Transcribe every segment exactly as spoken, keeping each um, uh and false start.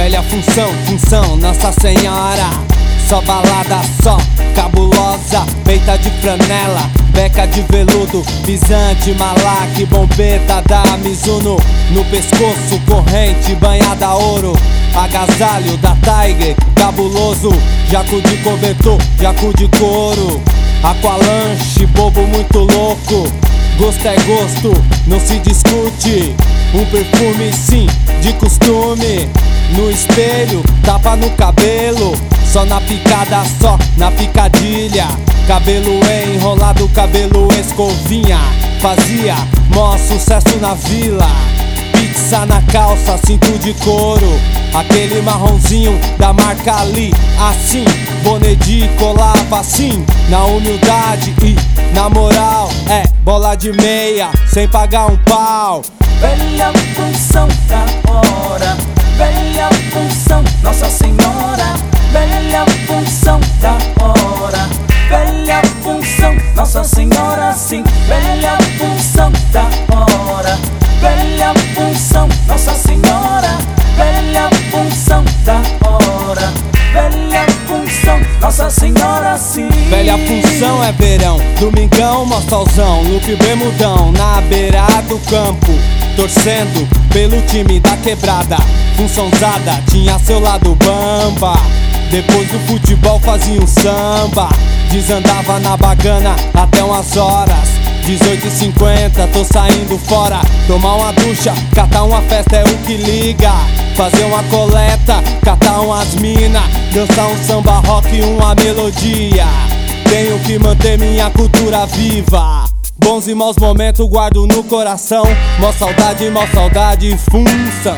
Velha função, função, Nossa Senhora. Só balada, só cabulosa. Peita de flanela, beca de veludo, pisante, malac, bombeta da Mizuno. No pescoço, corrente, banhada a ouro. Agasalho da Tiger, cabuloso. Jaco de cobertor, jaco de couro. Aqualanche, bobo muito louco. Gosto é gosto, não se discute. Um perfume sim, de costume. No espelho, tapa no cabelo. Só na picada, só na picadilha. Cabelo enrolado, cabelo escovinha. Fazia mó sucesso na vila. Pizza na calça, cinto de couro. Aquele marronzinho da marca Ali. Assim, boné de colava assim. Na humildade e na moral. É, bola de meia, sem pagar um pau. Velha função da hora. Velha função, Nossa Senhora. Velha função da hora. Velha função, Nossa Senhora sim. Velha função da hora. Velha função, Nossa Senhora. Velha função da hora. Velha função, Nossa Senhora sim. Velha função é verão, domingão, mó solzão. Look bermudão, na beira do campo, torcendo pelo time da quebrada. Funçãozada, tinha seu lado bamba. Depois do futebol fazia um samba. Desandava na bagana até umas horas. Dezoito e cinquenta, tô saindo fora. Tomar uma ducha, catar uma festa é o que liga. Fazer uma coleta, catar umas mina. Dançar um samba rock, uma melodia. Tenho que manter minha cultura viva. Bons e maus momentos guardo no coração. Mó saudade, mó saudade, função.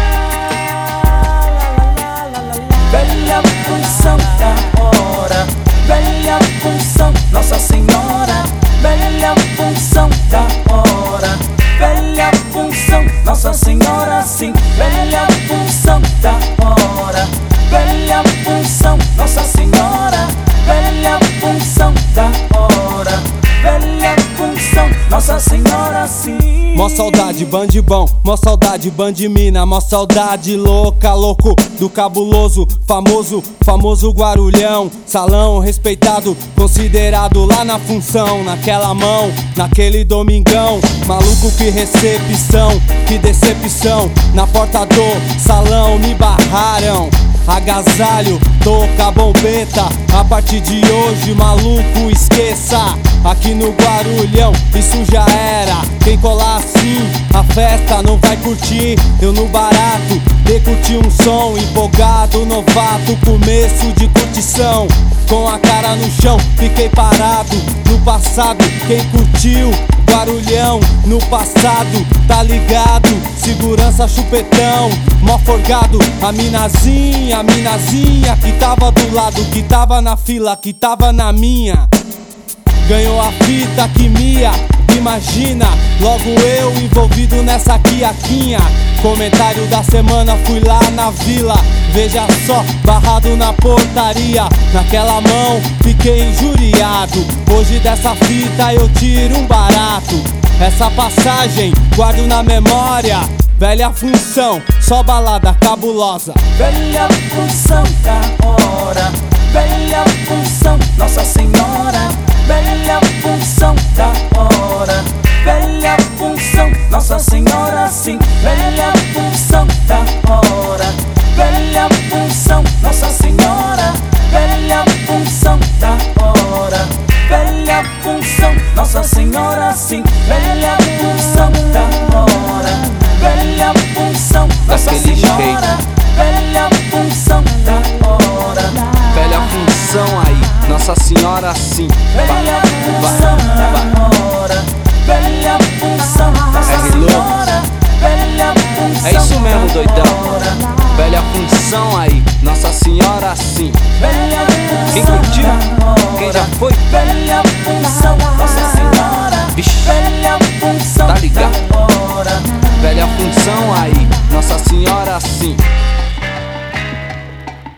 Velha função da hora. Velha função, Nossa Senhora. Velha função da hora. Velha função, Nossa Senhora sim. Velha função da hora. Velha função, Nossa Senhora. Velha função da hora. Velha função, Nossa Senhora sim. Mó saudade, band bom, mó saudade, band mina. Mó saudade louca, louco do cabuloso, famoso, famoso Guarulhão. Salão respeitado, considerado lá na função. Naquela mão, naquele domingão. Maluco, que recepção, que decepção. Na porta do salão me barraram. Agasalho, toca bombeta. A partir de hoje, maluco, esqueça. Aqui no Guarulhão, isso já era. Quem colar assim, a festa não vai curtir. Eu no barato, de curtir um som. Empolgado, novato, começo de curtição. Com a cara no chão, fiquei parado. No passado, quem curtiu Guarulhão, no passado, tá ligado? Segurança, chupetão, mó forgado. A minazinha, a minazinha que tava do lado, que tava na fila, que tava na minha. Ganhou a fita que mia, imagina. Logo eu envolvido nessa quiaquinha. Comentário da semana, fui lá na vila. Veja só, barrado na portaria. Naquela mão, fiquei injuriado. Hoje dessa fita eu tiro um barato. Essa passagem, guardo na memória. Velha função, só balada cabulosa. Velha função da hora. Velha função, Nossa Senhora. Velha função da hora. Velha função, Nossa Senhora sim. Velha função da hora. Velha função, Nossa Senhora. Velha função da hora. Velha função, Nossa Senhora sim. Velha função da hora. Velha função, Nossa Senhora. Velha função da hora. Velha função aí, Nossa Senhora sim. Velha função da hora. Velha função, Nossa Senhora. Velha função. É isso mesmo, doidão. Velha função aí, Nossa Senhora sim. Velha função. Quem curtiu? Quem já foi? Velha função, Nossa Senhora. Vixe, velha função tá ligado? da hora. Velha função aí, Nossa Senhora sim.